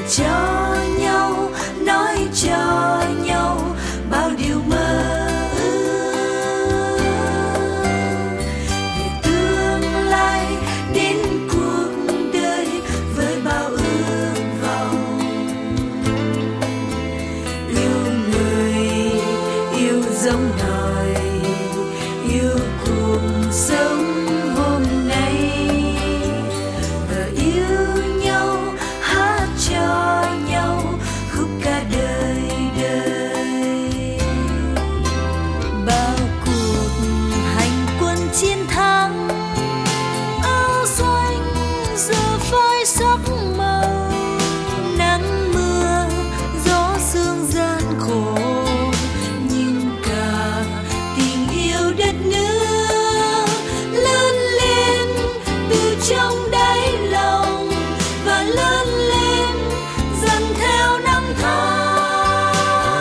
cho nhau, nói cho nhau bao điều mơ ước về tương lai đến cuộc đời với bao ước vọng. Yêu người, yêu giống đời, yêu cuộc sống hôm nay, và yêu nhau, hát cho nhau khúc ca đời đời. Bao cuộc hành quân chiến thắng, áo xanh giờ phai sắc màu, nắng mưa gió sương gian khổ, nhưng cả tình yêu đất nước lớn lên từ trong đáy lòng và lớn lên dần theo năm tháng.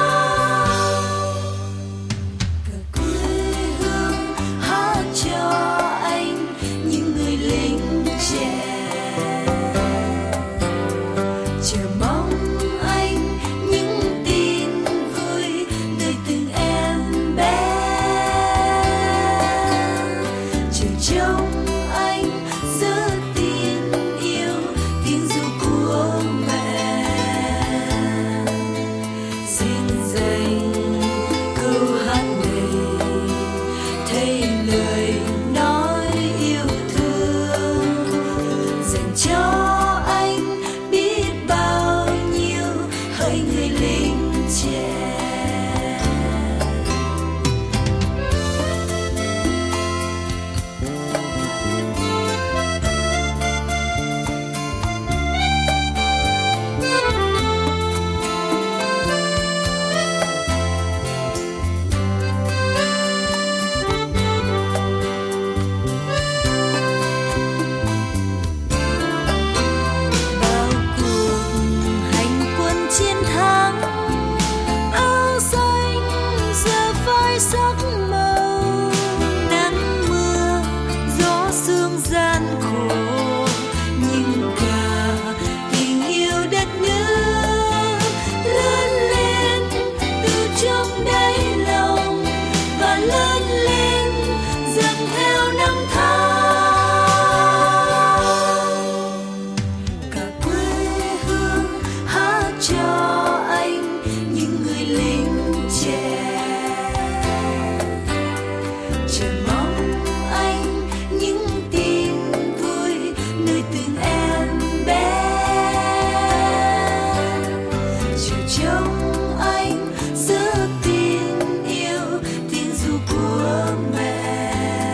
Cả quê hương hát cho anh những người lính trẻ, chờ mong anh những tin vui nơi từng em bé, chờ trông anh giữa tiếng yêu, tiếng ru của mẹ. Xin dành câu hát này, thay lời nói yêu thương, dành cho anh biết bao nhiêu hỡi người lính trẻ. Bao cuộc hành quân chiến thắng, áo xanh giờ phai sắc màu, nắng mưa gió sương gian khổ, nhưng cả tình yêu đất nước lớn lên từ trong đáy lòng và lớn lên dần theo năm tháng. Cả quê hương hát cho anh những người lính trẻ, chờ mong anh những tin vui nơi từng em bé, chờ trông anh giữa tiếng yêu, tiếng ru của mẹ.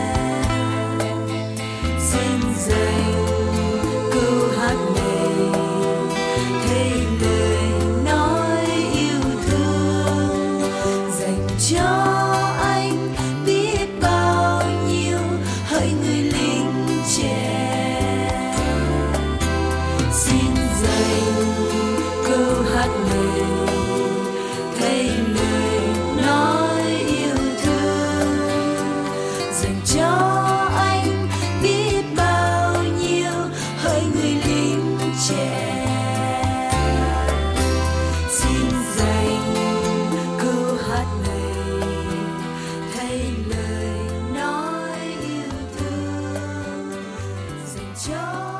Xin dành câu hát này, thay lời nói yêu thương, dành cho anh biết bao nhiêu hỡi người lính trẻ. Xin dành câu hát này, thay lời nói yêu thương, dành cho anh biết bao nhiêu hỡi người lính trẻ. Xin dành câu hát này, thay lời nói yêu thương, dành cho